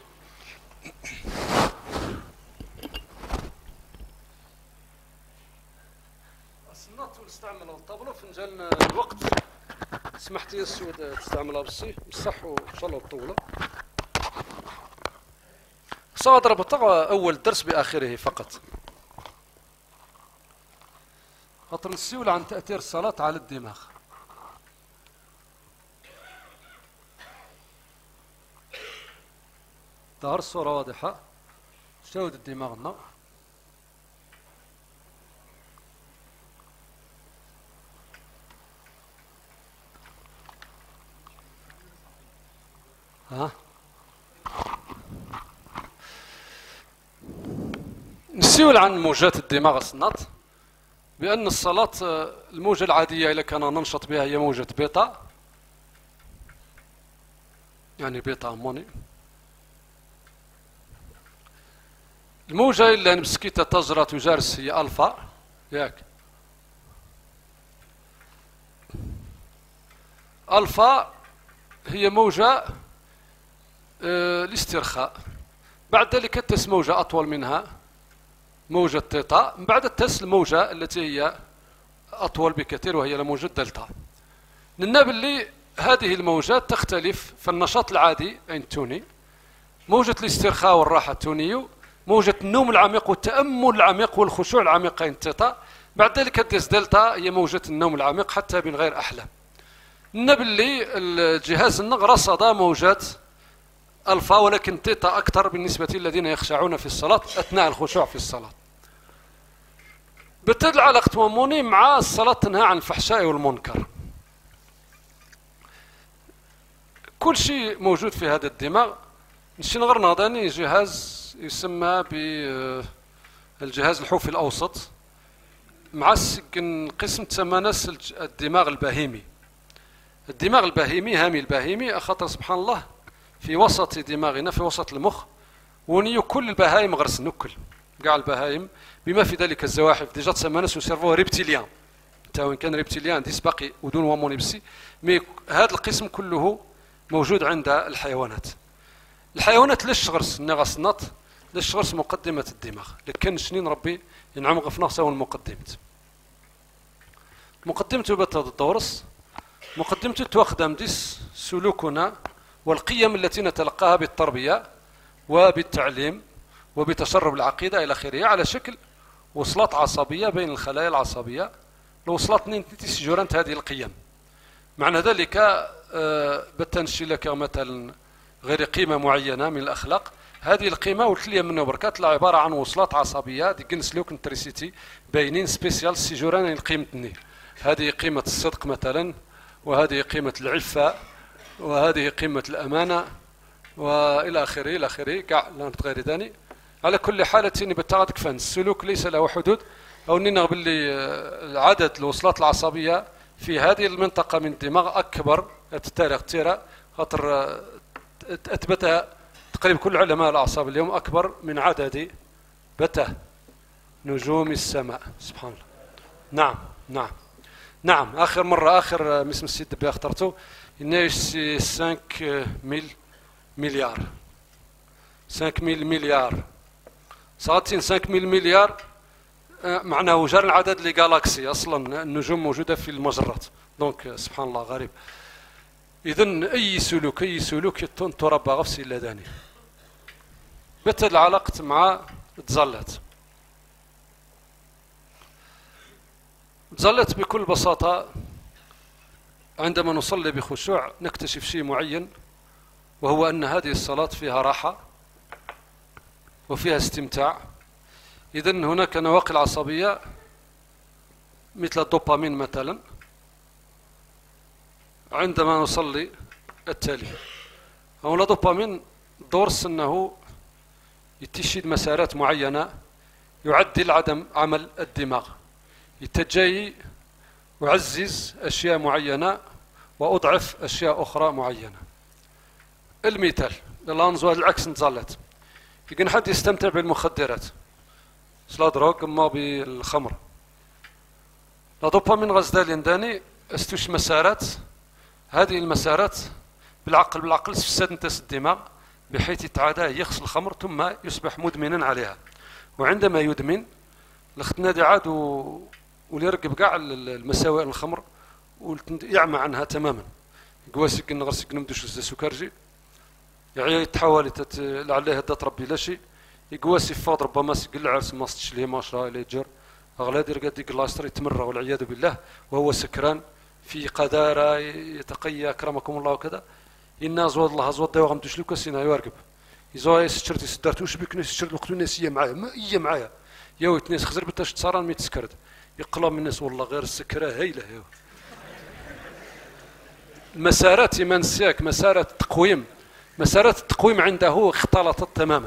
السنات ونستعمل الطابلو فنجان الوقت سمحتي يا السود تستعملها بالصيف بصح وان شاء الله طوله. سأضرب أول درس بآخره فقط. خاطر نسيول عن تأثير الصلاة على الدماغ. ظهر الصورة واضحة. شاهد الدماغ لنا. ها نسيول عن موجات الدماغ الصنات بأن الصلاة الموجة العادية إذا كان ننشط بها هي موجة بيتا يعني بيتا أموني. الموجة اللي مسكيتة تجرى تجارس هي ألفا ياك. ألفا هي موجة آه الاسترخاء. بعد ذلك تس موجة أطول منها موجة تيتا. من بعد تس الموجة التي هي أطول بكثير وهي موجة دلتا. لنا باللي هذه الموجات تختلف في النشاط العادي أين التوني موجة الاسترخاء والراحة التونية موجة النوم العميق والتأمل العميق والخشوع العميق أين تيتا. بعد ذلك تس دلتا هي موجة النوم العميق حتى من غير أحلام. لنا باللي الجهاز النغ رصد موجات ألفا ولكن تيتا أكثر بالنسبة للذين يخشعون في الصلاة أثناء الخشوع في الصلاة. بالتالي علاقة توموني مع الصلاة تنهى عن الفحشاء والمنكر. كل شيء موجود في هذا الدماغ. نشي نغير نغضاني جهاز يسمى بالجهاز الحوفي الأوسط مع قسم تسمى الدماغ البهيمي. الدماغ البهيمي هامي البهيمي خاطر سبحان الله في وسط دماغنا في وسط المخ ونيو كل البهايم غرس نكل كاع البهائم بما في ذلك الزواحف ديجا تسمى سو سيرفو ريبتيليان، حتى وان كان ريبتيليان ديس باقي ودون ومونيبسي، مي هذا القسم كله موجود عند الحيوانات. الحيوانات لاش شغرس نغصنط لاش شغرس مقدمة الدماغ، لكن شنين ربي ينعم غفنا سوا المقدمة مقدمته بتهد الدورس، مقدمته تواخدم ديس سلوكنا والقيم التي نتلقاها بالتربية وبالتعليم وبتشرب العقيدة إلى آخره، على شكل وصلات عصبية بين الخلايا العصبية، الوصلات نتي سجورانت هذه القيم. معنى ذلك آه بتنشي لك مثلا غير قيمة معينة من الأخلاق، هذه القيمة والتلية منه بركات لا عبارة عن وصلات عصبية دي كنسلوك انتريسيتي باينين سبيسيال سجوران القيمة تني، هذه قيمة الصدق مثلا، وهذه قيمة العفة، وهذه قيمة الأمانة، وإلى آخره إلى آخره كاع لا غير ذاني. على كل حال تيني بتاعتك فان السلوك ليس له حدود، أو نينا باللي عدد الوصلات العصبية في هذه المنطقة من الدماغ أكبر تتاريخ تيرا، خاطر أثبتها تقريبا كل علماء الأعصاب اليوم أكبر من عدد بته نجوم السماء. سبحان الله. نعم نعم نعم. آخر مرة آخر مسم السيد بي اخترته إنه سي خمسة ميل مليار خمسة ميل مليار صارتين خمسة ميل مليار، معناه وجر العدد لي جالاكسي أصلا النجوم موجودة في المجرات، دونك سبحان الله غريب. إذن أي سلوك أي سلوك يتون تربى غفص إلا داني بت العلاقة مع تزلت تزلت بكل بساطة. عندما نصلي بخشوع نكتشف شيء معين، وهو أن هذه الصلاة فيها راحة وفيها استمتاع. إذن هناك نواقل عصبية مثل الدوبامين مثلا عندما نصلي التالي. هو الدوبامين دورس أنه يتشيد مسارات معينة يعدل عدم عمل الدماغ، يتجاي ويعزز أشياء معينة وأضعف أشياء أخرى معينة. المثال يلا نزوى العكس نتزلت، يمكن حد يستمتع بالمخدرات سلا دروغ ما بالخمر، لا دوبامين غزدالين داني استوش مسارات، هذه المسارات بالعقل بالعقل تفسد نتاس الدماغ بحيث يتعادى يخص الخمر ثم يصبح مدمنا عليها. وعندما يدمن لختنادي عاد وليرقب كاع المساوئ الخمر ويعمى عنها تماما، قواسك نغرسك نمدوش السكرجي يعني يتحول لعله هدات ربي لا شيء يقواسي فاض ربما سيقل عرس ما ليه ما شاء الله يجر اغلادي رقاد كلاستر يتمرغ والعياذ بالله وهو سكران في قدارة يتقيا اكرمكم الله وكذا. إنا زود الله زود داو غمدوش لو كاسينا يرقب يزوي سشرتي سدرت وش بك ناس سشرت الوقت الناس هي معايا ما هي معايا يا ويت ناس خزر بتاش تصاران ميت سكرت يقلب من الناس والله غير السكره هايله. يا المسارات منساك مسارات التقويم، مسارات التقويم عنده اختلطت تماما.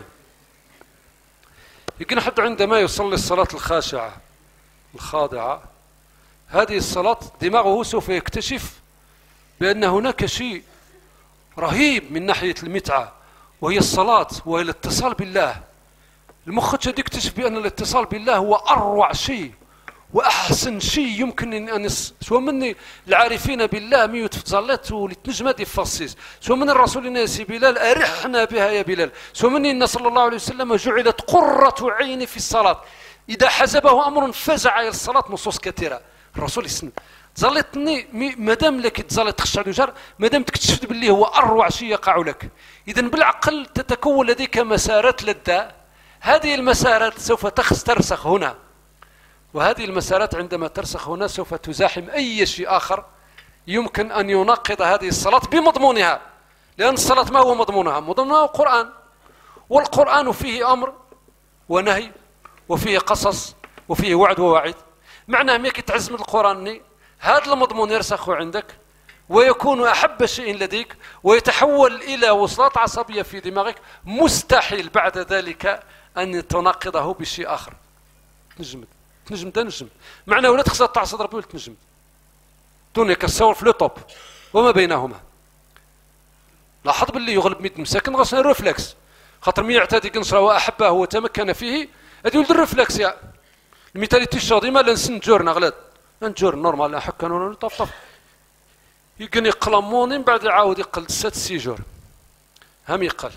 يمكن حد عندما يصلي الصلاة الخاشعة الخاضعة، هذه الصلاة دماغه سوف يكتشف بأن هناك شيء رهيب من ناحية المتعة وهي الصلاة وهي الاتصال بالله. المخ قد يكتشف بأن الاتصال بالله هو أروع شيء وأحسن شيء يمكن أن يص... سواء مني العارفين بالله ميوت في ظلت ولتنجم هذه فصيص، سواء من الرسول الناس بلال أرحنا بها يا بلال، سواء مني النبي صلى الله عليه وسلم جعلت قرة عيني في الصلاة، إذا حزبه أمر فزع إلى الصلاة نصوص كثيرة. الرسول يسن ظلتني مادام لك تظلت تخشع دجار مادام تكتشفت باللي هو أروع شيء يقع لك، إذا بالعقل تتكون لديك مسارات للداء، هذه المسارات سوف ترسخ هنا، وهذه المسارات عندما ترسخ هنا سوف تزاحم أي شيء آخر يمكن أن يناقض هذه الصلاة بمضمونها، لأن الصلاة ما هو مضمونها؟ مضمونها القرآن، والقرآن فيه أمر ونهي وفيه قصص وفيه وعد ووعيد. معناه ميك تعزم القرآن هذا المضمون يرسخ عندك ويكون أحب شيء لديك ويتحول إلى وصلات عصبية في دماغك، مستحيل بعد ذلك أن تناقضه بشيء آخر. نجمد تنجم تنجم معناه ولا تخسر تعصد ربي ولا تنجم دونك كالسور في لوطوب وما بينهما. لاحظ باللي يغلب ميت مساكن غسل الرفلكس، خاطر مي يعتادي قنصره وأحبه وتمكن فيه هذه ولد الرفلكس يا الميتاليتي الشغل ديما لنسن جورنا غلاد نجور نورمال حكا طف طف يقن يقلموني من بعد يعاود يقل ست سيجور هم يقل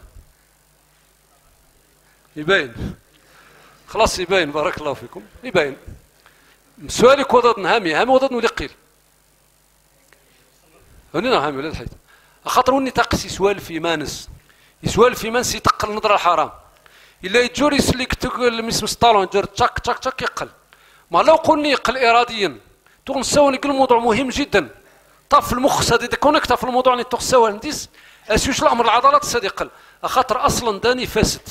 يبين خلاص يبين بارك الله فيكم يبين سؤالك وضد هامي هامي وضد نولي قيل هنا هامي ولا الحيط خاطر وني تقسي يسوال في مانس يسوال في مانس يتقل نظر الحرام الا يجور يسلك تقول مس مسطالون جور تشك تشك تشك يقل ما لو قلنا يقل اراديا تغنساو نقول الموضوع مهم جدا طاف المخ سادي كونكتا في الموضوع اللي تغساو نديس اسيوش الامر العضلات سادي يقل خاطر اصلا داني فاسد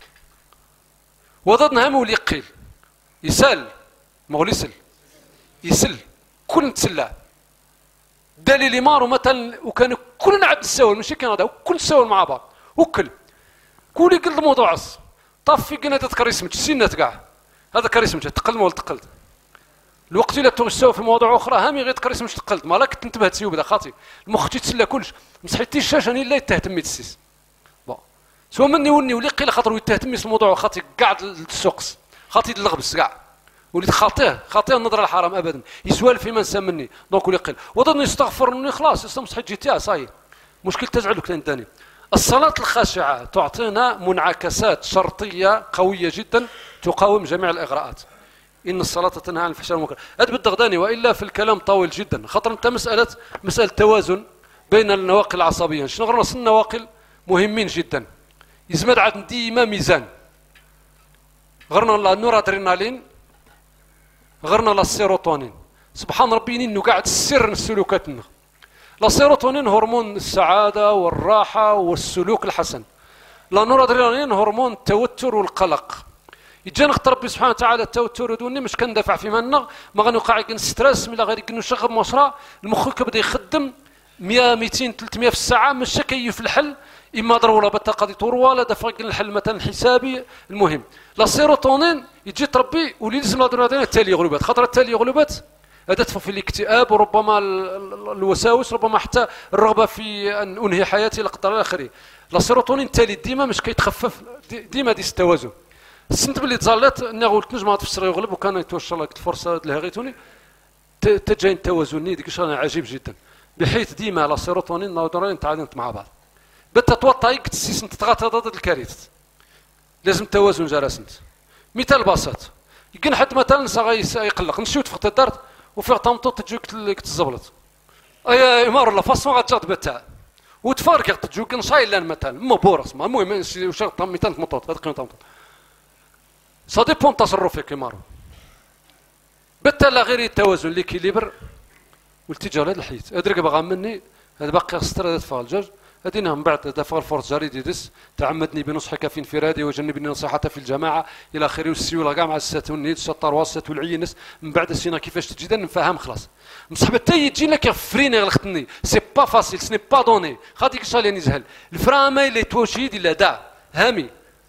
وضدنا هم ولي قيل يسال ما هو يسل يسل كل نتسلع دليل مارو مثلا وكان كلنا عبد السوال ماشي كان هذا كل سوال مع بعض وكل كل يقل الموضوع عص طاف في قناه تذكر اسمك سنات كاع هذا كريسمك تقل ولا تقلت الوقت الا تغساو في مواضيع اخرى هامي غير تكريسمك تقلت ما راك تنتبه تسيو بدا خاطي المخ تيتسلى كلش مسحيتي الشاشه راني لا تهتمي تسيس بون سوا مني وني ولي قيل خاطر يتهتمي في الموضوع خاطي كاع السوقس خاطي اللغبس كاع وليت خاطيه خاطيه النظره الحرام ابدا يسوال في من مني دونك ولي قيل وظن يستغفر مني خلاص استمسحت جيتيها صاي مشكل تزعل لك ثاني الصلاة الخاشعة تعطينا منعكسات شرطية قوية جدا تقاوم جميع الإغراءات إن الصلاة تنهى عن الفحشاء والمنكر هذا بالدغداني وإلا في الكلام طويل جدا خاطر أنت مسألة مسألة توازن بين النواقل العصبية شنو غير نص النواقل مهمين جدا يزمد عاد ديما ميزان غرنا لا النورادرينالين غرنا لا السيروتونين سبحان ربي إنه قاعد السر السلوكاتنا لا سيروتونين هرمون السعادة والراحة والسلوك الحسن لا نورادرينالين هرمون التوتر والقلق يجينا خطر ربي سبحانه وتعالى التوتر يدوني مش كندافع في منا ما غنوقع يكون ستريس ملا غير يكون شغل مصرى المخ كبدا يخدم مية ميتين ثلاثمية في الساعة مش كيف الحل اما ضروره بطاقه دي طروه لا دفع الحل مثلا حسابي المهم لا سيروتونين يجي تربي ولازم لا نورادرينالين التالي غلوبات خاطر التالي غلوبات هذا تدفع في الاكتئاب وربما الوساوس ربما حتى الرغبه في ان انهي حياتي الى قدر الاخري لا سيروتونين التالي ديما مش كيتخفف ديما ديس التوازن سنت باللي تزالت انا قلت نجم تفسر يغلب وكان يتوشى لك الفرصه اللي هغيتوني تجين التوازن ديك شغله عجيب جدا بحيث ديما لا سيروتونين نورادرينالين تعادلوا مع بعض بتتوطى تسيس انت تغطى ضد الكارثه لازم التوازن جالسنت مثال بسيط يمكن حد مثلا صغير يقلق نشوت في الدار وفي طمطو تجوك تزبلط اي امار لا فاصون غاتجاد بتاع وتفارق تجوك نصاي لان مثلا مو بورس ما المهم واش مثلا مطوط هذا قيمه طمطو سا ديبون تصرفك امارو بالتالي غير التوازن ليكيليبر والتجاره هذا الحيط ادرك باغا مني هذا باقي خسر هذا فال جوج هدينا من بعد دفع الفرص جاري يدس تعمدني بنصحك في انفرادي وجنبني نصيحة في الجماعة إلى آخره والسيولة كاع مع السات والنيت الشطار والسات والعينس من بعد سينا كيفاش تجي نفهم خلاص مصاحب حتى يجي لك يغفريني غلختني سي با فاسيل سني با دوني خاطي كشالي نزهل الفرامي اللي توشيد إلا داع هامي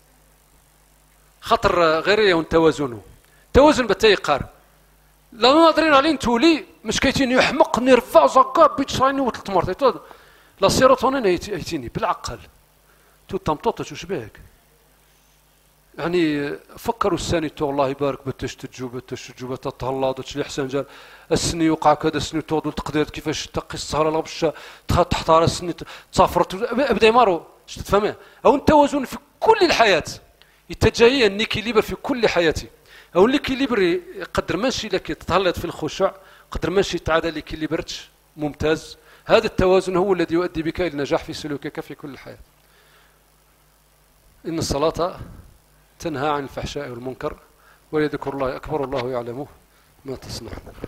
خاطر غير يون توازنه توازن بتايقار لا ناظرين عليه تولي مش كيتين يحمق نرفع زقاب بيتشايني وثلاث مرات لا سيروتونين ايتيني بالعقل تو تمطوطش وش بيك يعني فكروا السني تو الله يبارك بتش تجوبه تش تجوبه تطهلا تش حسن جال السني يوقع كذا السني تودو تقدر كيفاش تقي السهره الغبشه تحتار السني تصافرت ابدا يمارو اش تفهمها او التوازن في كل الحياه يتجاهي النيكيليبر في كل حياتي او النيكيليبر قدر ماشي لك تتهلط في الخشوع قدر ماشي تعادل ليكيليبرتش ممتاز هذا التوازن هو الذي يؤدي بك إلى النجاح في سلوكك في كل الحياة إن الصلاة تنهى عن الفحشاء والمنكر ولذكر الله أكبر الله يعلم ما تصنع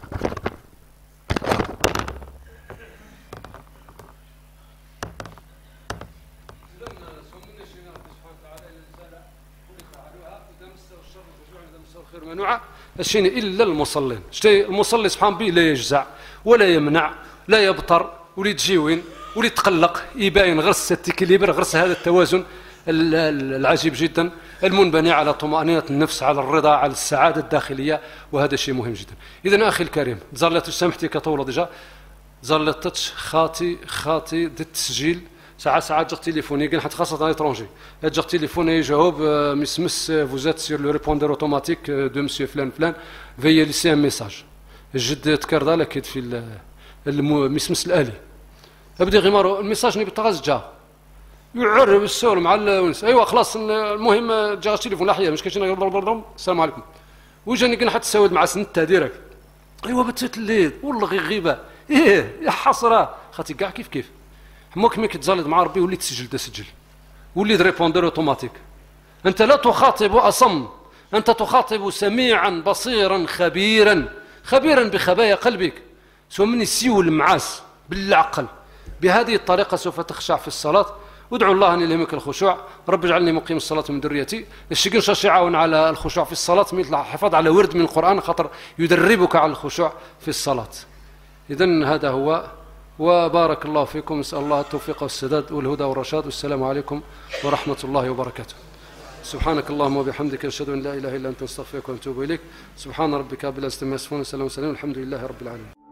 الشيء إلا المصلين شيء المصلي سبحان به لا يجزع ولا يمنع لا يبطر ولي تجيوين ولي تقلق يباين غرس التكليبر غرس هذا التوازن العجيب جدا المنبني على طمأنينة النفس على الرضا على السعادة الداخلية وهذا شيء مهم جدا إذن أخي الكريم زالت سامحتي كطولة ديجا زالتش خاطي خاطي دي التسجيل ساعات ساعات جا تليفوني كان حتى خاصة اترونجي جا تليفوني يجاوب مسمس فوزات سير لو ريبوندور اوتوماتيك دو مسيو فلان فلان فيا ليسي ان ميساج الجد تكردا لك في المسمس الالي ابدي غير الميساج ني بالطغاز جا يعرب السول مع الونس ايوا خلاص المهم جا التليفون الاحياء مش كاين السلام عليكم وجاني كان حتى ساود مع سنته ديريكت ايوا بتيت الليل والله غير غيبه ايه يا حسره خاطي كاع كيف كيف حموك ملي كتزالد مع ربي وليت تسجل تسجل وليت ريبوندور اوتوماتيك انت لا تخاطب اصم انت تخاطب سميعا بصيرا خبيرا خبيرا بخبايا قلبك سو من السيو المعاس بالعقل بهذه الطريقه سوف تخشع في الصلاه وادعوا الله ان يلهمك الخشوع رب اجعلني مقيم الصلاه من ذريتي الشيء نشاش يعاون على الخشوع في الصلاه مثل الحفاظ على ورد من القران خاطر يدربك على الخشوع في الصلاه اذن هذا هو وبارك الله فيكم نسال الله التوفيق والسداد والهدى والرشاد والسلام عليكم ورحمه الله وبركاته سبحانك اللهم وبحمدك اشهد ان لا اله الا انت استغفرك واتوب اليك سبحان ربك رب العزه عما يصفون وسلام وسلام الحمد لله رب العالمين